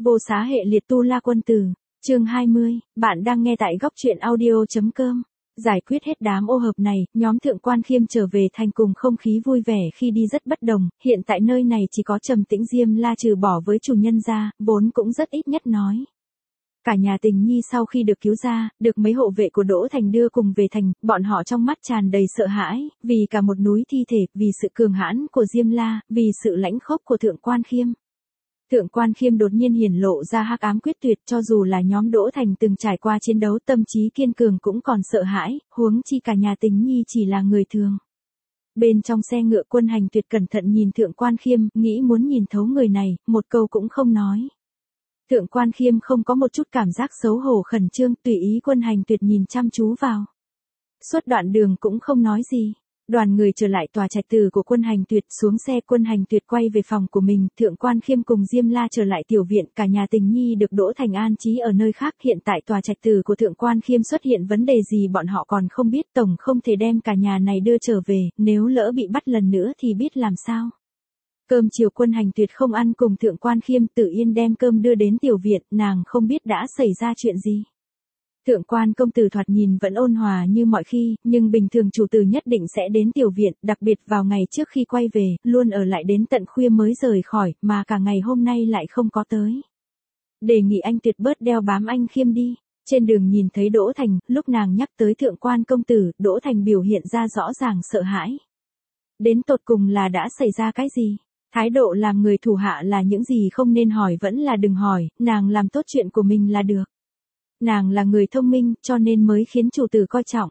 Vô xá hệ liệt tu la quân tử, chương 20, bạn đang nghe tại góc truyện audio.com. Giải quyết hết đám ô hợp này, nhóm Thượng Quan Khiêm trở về thành cùng không khí vui vẻ khi đi rất bất đồng, hiện tại nơi này chỉ có Trầm Tĩnh Diêm La trừ bỏ với chủ nhân ra, vốn cũng rất ít nhất nói. Cả nhà Tình Nhi sau khi được cứu ra, được mấy hộ vệ của Đỗ Thành đưa cùng về thành, bọn họ trong mắt tràn đầy sợ hãi, vì cả một núi thi thể, vì sự cường hãn của Diêm La, vì sự lãnh khốc của Thượng Quan Khiêm. Thượng Quan Khiêm đột nhiên hiển lộ ra hắc ám quyết tuyệt, cho dù là nhóm Đỗ Thành từng trải qua chiến đấu tâm trí kiên cường cũng còn sợ hãi, huống chi cả nhà Tình Nhi chỉ là người thường. Bên trong xe ngựa Quân Hành Tuyệt cẩn thận nhìn Thượng Quan Khiêm, nghĩ muốn nhìn thấu người này, một câu cũng không nói. Thượng Quan Khiêm không có một chút cảm giác xấu hổ khẩn trương, tùy ý Quân Hành Tuyệt nhìn chăm chú vào. Suốt đoạn đường cũng không nói gì. Đoàn người trở lại tòa trạch tử của Quân Hành Tuyệt, xuống xe Quân Hành Tuyệt quay về phòng của mình, Thượng Quan Khiêm cùng Diêm La trở lại tiểu viện, cả nhà Tình Nhi được Đỗ Thành an trí ở nơi khác, hiện tại tòa trạch tử của Thượng Quan Khiêm xuất hiện vấn đề gì bọn họ còn không biết, tổng không thể đem cả nhà này đưa trở về, nếu lỡ bị bắt lần nữa thì biết làm sao. Cơm chiều Quân Hành Tuyệt không ăn cùng Thượng Quan Khiêm, tự yên đem cơm đưa đến tiểu viện, nàng không biết đã xảy ra chuyện gì. Thượng Quan công tử thoạt nhìn vẫn ôn hòa như mọi khi, nhưng bình thường chủ tử nhất định sẽ đến tiểu viện, đặc biệt vào ngày trước khi quay về, luôn ở lại đến tận khuya mới rời khỏi, mà cả ngày hôm nay lại không có tới. Đề nghị anh Tuyệt bớt đeo bám anh Khiêm đi. Trên đường nhìn thấy Đỗ Thành, lúc nàng nhắc tới Thượng Quan công tử, Đỗ Thành biểu hiện ra rõ ràng sợ hãi. Đến tột cùng là đã xảy ra cái gì? Thái độ làm người thủ hạ là những gì không nên hỏi vẫn là đừng hỏi, nàng làm tốt chuyện của mình là được. Nàng là người thông minh, cho nên mới khiến chủ tử coi trọng.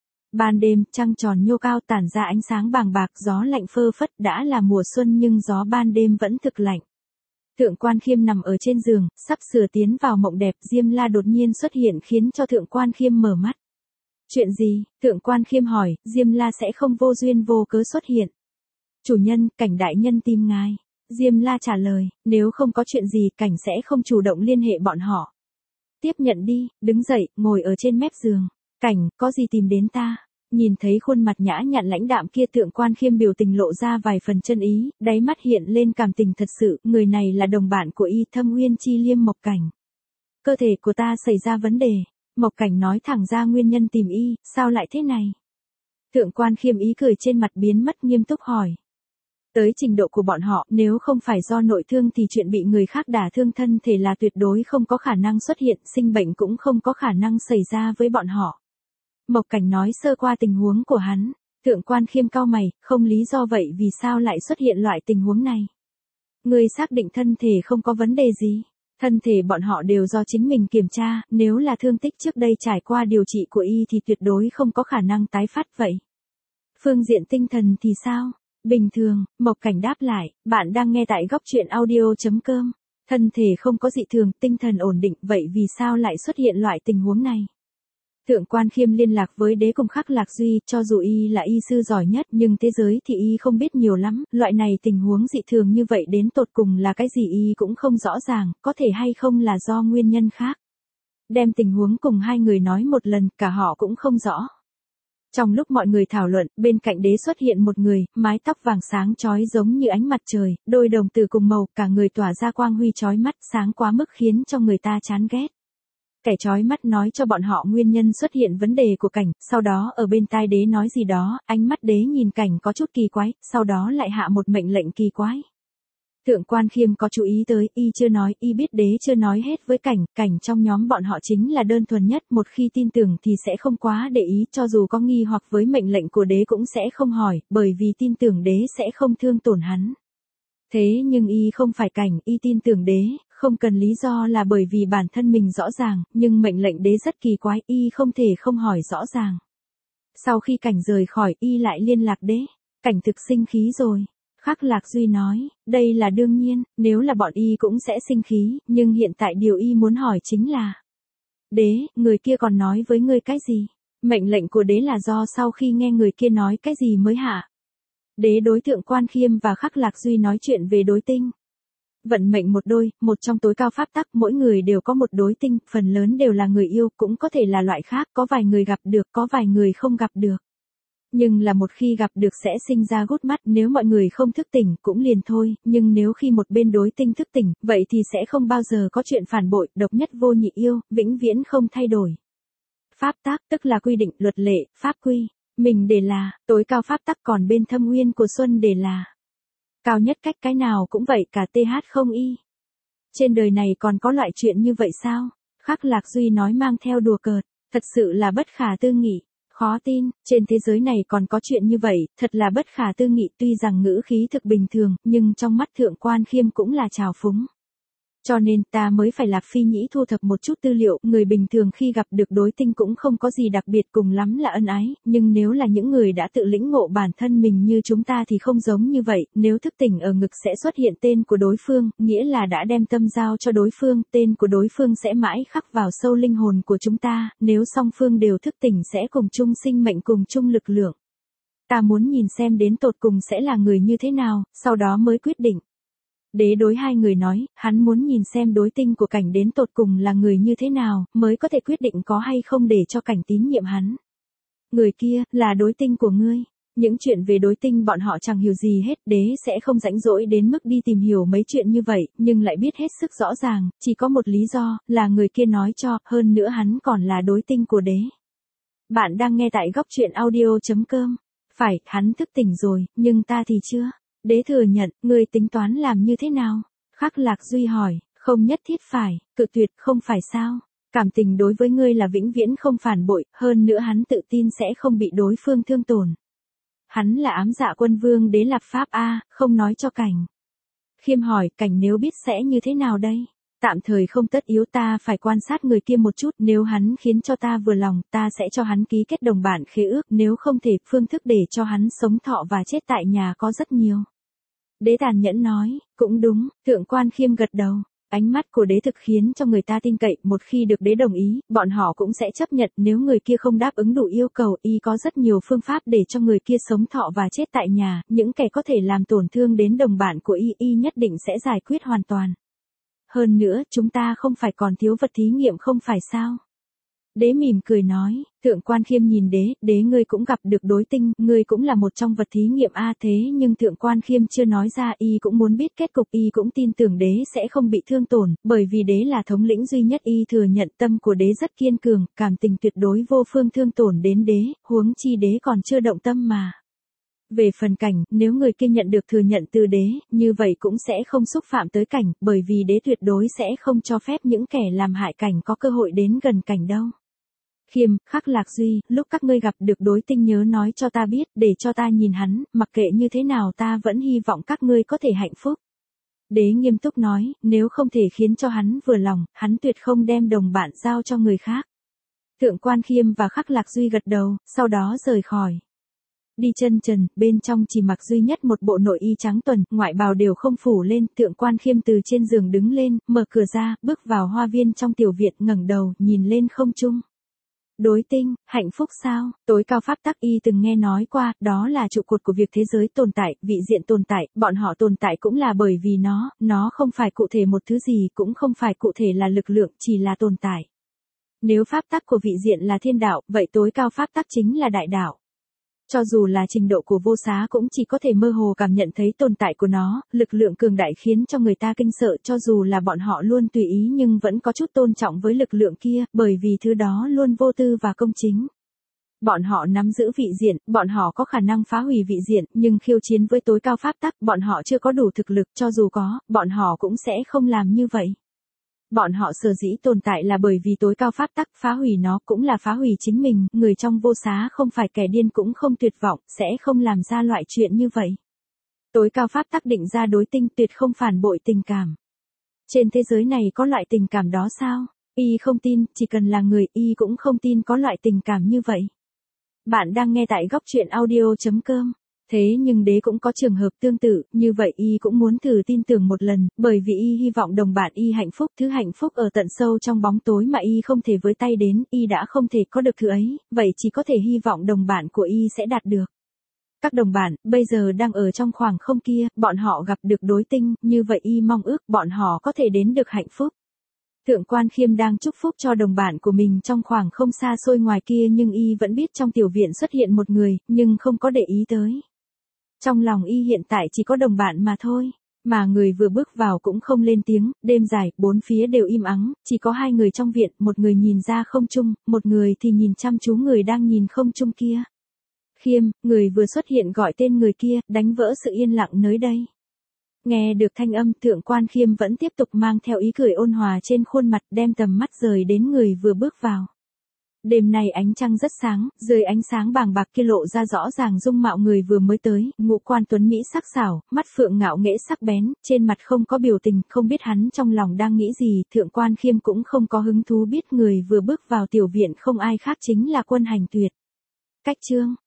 Ban đêm, trăng tròn nhô cao tản ra ánh sáng bàng bạc, gió lạnh phơ phất, đã là mùa xuân nhưng gió ban đêm vẫn thực lạnh. Thượng Quan Khiêm nằm ở trên giường, sắp sửa tiến vào mộng đẹp, Diêm La đột nhiên xuất hiện khiến cho Thượng Quan Khiêm mở mắt. Chuyện gì? Thượng Quan Khiêm hỏi, Diêm La sẽ không vô duyên vô cớ xuất hiện. Chủ nhân, Cảnh đại nhân tìm ngài. Diêm La trả lời, nếu không có chuyện gì, Cảnh sẽ không chủ động liên hệ bọn họ. Tiếp nhận đi, đứng dậy, ngồi ở trên mép giường. Cảnh, có gì tìm đến ta? Nhìn thấy khuôn mặt nhã nhặn lãnh đạm kia, Thượng Quan Khiêm biểu tình lộ ra vài phần chân ý, đáy mắt hiện lên cảm tình thật sự, người này là đồng bạn của y, Thâm Uyên Chi Liêm Mộc Cảnh. Cơ thể của ta xảy ra vấn đề. Mộc Cảnh nói thẳng ra nguyên nhân tìm y, sao lại thế này? Thượng Quan Khiêm ý cười trên mặt biến mất, nghiêm túc hỏi. Tới trình độ của bọn họ, nếu không phải do nội thương thì chuyện bị người khác đả thương thân thể là tuyệt đối không có khả năng xuất hiện, sinh bệnh cũng không có khả năng xảy ra với bọn họ. Mộc Cảnh nói sơ qua tình huống của hắn, Thượng Quan Khiêm cau mày, không lý do vậy vì sao lại xuất hiện loại tình huống này. Người xác định thân thể không có vấn đề gì, thân thể bọn họ đều do chính mình kiểm tra, nếu là thương tích trước đây trải qua điều trị của y thì tuyệt đối không có khả năng tái phát vậy. Phương diện tinh thần thì sao? Bình thường, Mộc Cảnh đáp lại, bạn đang nghe tại góc truyện audio.com. Thân thể không có dị thường, tinh thần ổn định, vậy vì sao lại xuất hiện loại tình huống này? Thượng Quan Khiêm liên lạc với đế cùng Khắc Lạc Duy, cho dù y là y sư giỏi nhất nhưng thế giới thì y không biết nhiều lắm, loại này tình huống dị thường như vậy đến tột cùng là cái gì y cũng không rõ ràng, có thể hay không là do nguyên nhân khác. Đem tình huống cùng hai người nói một lần, cả họ cũng không rõ. Trong lúc mọi người thảo luận, bên cạnh đế xuất hiện một người, mái tóc vàng sáng chói giống như ánh mặt trời, đôi đồng tử cùng màu, cả người tỏa ra quang huy chói mắt, sáng quá mức khiến cho người ta chán ghét. Kẻ chói mắt nói cho bọn họ nguyên nhân xuất hiện vấn đề của Cảnh, sau đó ở bên tai đế nói gì đó, ánh mắt đế nhìn Cảnh có chút kỳ quái, sau đó lại hạ một mệnh lệnh kỳ quái. Thượng Quan Khiêm có chú ý tới, y chưa nói, y biết đế chưa nói hết với Cảnh, Cảnh trong nhóm bọn họ chính là đơn thuần nhất, một khi tin tưởng thì sẽ không quá để ý, cho dù có nghi hoặc với mệnh lệnh của đế cũng sẽ không hỏi, bởi vì tin tưởng đế sẽ không thương tổn hắn. Thế nhưng y không phải Cảnh, y tin tưởng đế, không cần lý do là bởi vì bản thân mình rõ ràng, nhưng mệnh lệnh đế rất kỳ quái, y không thể không hỏi rõ ràng. Sau khi Cảnh rời khỏi, y lại liên lạc đế, Cảnh thực sinh khí rồi. Khắc Lạc Duy nói, đây là đương nhiên, nếu là bọn y cũng sẽ sinh khí, nhưng hiện tại điều y muốn hỏi chính là: đế, người kia còn nói với ngươi cái gì? Mệnh lệnh của đế là do sau khi nghe người kia nói cái gì mới hạ? Đế đối Thượng Quan Khiêm và Khắc Lạc Duy nói chuyện về đối tinh. Vận mệnh một đôi, một trong tối cao pháp tắc, mỗi người đều có một đối tinh, phần lớn đều là người yêu, cũng có thể là loại khác, có vài người gặp được, có vài người không gặp được. Nhưng là một khi gặp được sẽ sinh ra gút mắt, nếu mọi người không thức tỉnh cũng liền thôi, nhưng nếu khi một bên đối tinh thức tỉnh, vậy thì sẽ không bao giờ có chuyện phản bội, độc nhất vô nhị yêu, vĩnh viễn không thay đổi. Pháp tắc, tức là quy định, luật lệ, pháp quy. Mình để là, tối cao pháp tắc, còn bên thâm nguyên của Xuân để là cao nhất cách, cái nào cũng vậy cả TH không y. Trên đời này còn có loại chuyện như vậy sao? Khắc Lạc Duy nói mang theo đùa cợt, thật sự là bất khả tư nghị. Khó tin, trên thế giới này còn có chuyện như vậy, thật là bất khả tư nghị, tuy rằng ngữ khí thực bình thường, nhưng trong mắt Thượng Quan Khiêm cũng là trào phúng. Cho nên ta mới phải Lạc Phi Nhĩ thu thập một chút tư liệu, người bình thường khi gặp được đối tinh cũng không có gì đặc biệt, cùng lắm là ân ái, nhưng nếu là những người đã tự lĩnh ngộ bản thân mình như chúng ta thì không giống như vậy, nếu thức tỉnh ở ngực sẽ xuất hiện tên của đối phương, nghĩa là đã đem tâm giao cho đối phương, tên của đối phương sẽ mãi khắc vào sâu linh hồn của chúng ta, nếu song phương đều thức tỉnh sẽ cùng chung sinh mệnh, cùng chung lực lượng. Ta muốn nhìn xem đến tột cùng sẽ là người như thế nào, sau đó mới quyết định. Đế đối hai người nói, hắn muốn nhìn xem đối tinh của Cảnh đến tột cùng là người như thế nào, mới có thể quyết định có hay không để cho Cảnh tín nhiệm hắn. Người kia, là đối tinh của ngươi. Những chuyện về đối tinh bọn họ chẳng hiểu gì hết, đế sẽ không rảnh rỗi đến mức đi tìm hiểu mấy chuyện như vậy, nhưng lại biết hết sức rõ ràng, chỉ có một lý do, là người kia nói cho, hơn nữa hắn còn là đối tinh của đế. Bạn đang nghe tại góc truyện audio.com. Phải, hắn thức tỉnh rồi, nhưng ta thì chưa. Đế thừa nhận, ngươi tính toán làm như thế nào? Khắc Lạc Duy hỏi, không nhất thiết phải, cự tuyệt không phải sao? Cảm tình đối với ngươi là vĩnh viễn không phản bội, hơn nữa hắn tự tin sẽ không bị đối phương thương tổn. Hắn là ám dạ quân vương đế lập pháp a, không nói cho Cảnh. Khiêm hỏi, Cảnh nếu biết sẽ như thế nào đây? Tạm thời không tất yếu, ta phải quan sát người kia một chút, nếu hắn khiến cho ta vừa lòng, ta sẽ cho hắn ký kết đồng bản khế ước, nếu không thể, phương thức để cho hắn sống thọ và chết tại nhà có rất nhiều. Đế tàn nhẫn nói, cũng đúng, Thượng Quan Khiêm gật đầu. Ánh mắt của đế thực khiến cho người ta tin cậy, một khi được đế đồng ý, bọn họ cũng sẽ chấp nhận, nếu người kia không đáp ứng đủ yêu cầu, y có rất nhiều phương pháp để cho người kia sống thọ và chết tại nhà, những kẻ có thể làm tổn thương đến đồng bạn của y nhất định sẽ giải quyết hoàn toàn. Hơn nữa, chúng ta không phải còn thiếu vật thí nghiệm không phải sao? Đế mỉm cười nói, Thượng Quan Khiêm nhìn đế ngươi cũng gặp được đối tinh, ngươi cũng là một trong vật thí nghiệm a, thế nhưng Thượng Quan Khiêm chưa nói ra, y cũng muốn biết kết cục, y cũng tin tưởng đế sẽ không bị thương tổn, bởi vì đế là thống lĩnh duy nhất, y thừa nhận tâm của đế rất kiên cường, cảm tình tuyệt đối vô phương thương tổn đến đế, huống chi đế còn chưa động tâm mà. Về phần Cảnh, nếu người kia nhận được thừa nhận từ đế, như vậy cũng sẽ không xúc phạm tới Cảnh, bởi vì đế tuyệt đối sẽ không cho phép những kẻ làm hại Cảnh có cơ hội đến gần Cảnh đâu. Khiêm, Khắc Lạc Duy, lúc các ngươi gặp được đối tinh nhớ nói cho ta biết, để cho ta nhìn hắn, mặc kệ như thế nào ta vẫn hy vọng các ngươi có thể hạnh phúc. Đế nghiêm túc nói, nếu không thể khiến cho hắn vừa lòng, hắn tuyệt không đem đồng bạn giao cho người khác. Thượng Quan Khiêm và Khắc Lạc Duy gật đầu, sau đó rời khỏi. Đi chân trần, bên trong chỉ mặc duy nhất một bộ nội y trắng tuần, ngoại bào đều không phủ lên, Thượng Quan Khiêm từ trên giường đứng lên, mở cửa ra, bước vào hoa viên trong tiểu viện, ngẩng đầu, nhìn lên không trung. Đối tinh, hạnh phúc sao? Tối cao pháp tắc y từng nghe nói qua, đó là trụ cột của việc thế giới tồn tại, vị diện tồn tại, bọn họ tồn tại cũng là bởi vì nó không phải cụ thể một thứ gì, cũng không phải cụ thể là lực lượng, chỉ là tồn tại. Nếu pháp tắc của vị diện là thiên đạo, vậy tối cao pháp tắc chính là đại đạo. Cho dù là trình độ của vô xá cũng chỉ có thể mơ hồ cảm nhận thấy tồn tại của nó, lực lượng cường đại khiến cho người ta kinh sợ, cho dù là bọn họ luôn tùy ý nhưng vẫn có chút tôn trọng với lực lượng kia, bởi vì thứ đó luôn vô tư và công chính. Bọn họ nắm giữ vị diện, bọn họ có khả năng phá hủy vị diện, nhưng khiêu chiến với tối cao pháp tắc, bọn họ chưa có đủ thực lực, cho dù có, bọn họ cũng sẽ không làm như vậy. Bọn họ sở dĩ tồn tại là bởi vì tối cao pháp tắc, phá hủy nó cũng là phá hủy chính mình, người trong vô xá không phải kẻ điên cũng không tuyệt vọng, sẽ không làm ra loại chuyện như vậy. Tối cao pháp tắc định ra đối tinh, tuyệt không phản bội tình cảm. Trên thế giới này có loại tình cảm đó sao? Y không tin, chỉ cần là người, y cũng không tin có loại tình cảm như vậy. Bạn đang nghe tại góc truyện audio.com. Thế nhưng đế cũng có trường hợp tương tự, như vậy y cũng muốn thử tin tưởng một lần, bởi vì y hy vọng đồng bạn y hạnh phúc, thứ hạnh phúc ở tận sâu trong bóng tối mà y không thể với tay đến, y đã không thể có được thứ ấy, vậy chỉ có thể hy vọng đồng bạn của y sẽ đạt được. Các đồng bạn, bây giờ đang ở trong khoảng không kia, bọn họ gặp được đối tinh, như vậy y mong ước bọn họ có thể đến được hạnh phúc. Thượng quan Khiêm đang chúc phúc cho đồng bạn của mình trong khoảng không xa xôi ngoài kia, nhưng y vẫn biết trong tiểu viện xuất hiện một người, nhưng không có để ý tới. Trong lòng y hiện tại chỉ có đồng bạn mà thôi. Mà người vừa bước vào cũng không lên tiếng, đêm dài, bốn phía đều im ắng, chỉ có hai người trong viện, một người nhìn ra không trung, một người thì nhìn chăm chú người đang nhìn không trung kia. Khiêm, người vừa xuất hiện gọi tên người kia, đánh vỡ sự yên lặng nơi đây. Nghe được thanh âm, Thượng quan Khiêm vẫn tiếp tục mang theo ý cười ôn hòa trên khuôn mặt, đem tầm mắt rời đến người vừa bước vào. Đêm nay ánh trăng rất sáng, dưới ánh sáng bàng bạc kia lộ ra rõ ràng dung mạo người vừa mới tới, ngũ quan tuấn mỹ sắc sảo, mắt phượng ngạo nghễ sắc bén, trên mặt không có biểu tình, không biết hắn trong lòng đang nghĩ gì. Thượng quan Khiêm cũng không có hứng thú biết người vừa bước vào tiểu viện không ai khác chính là Quân Hành Tuyệt. Cách chương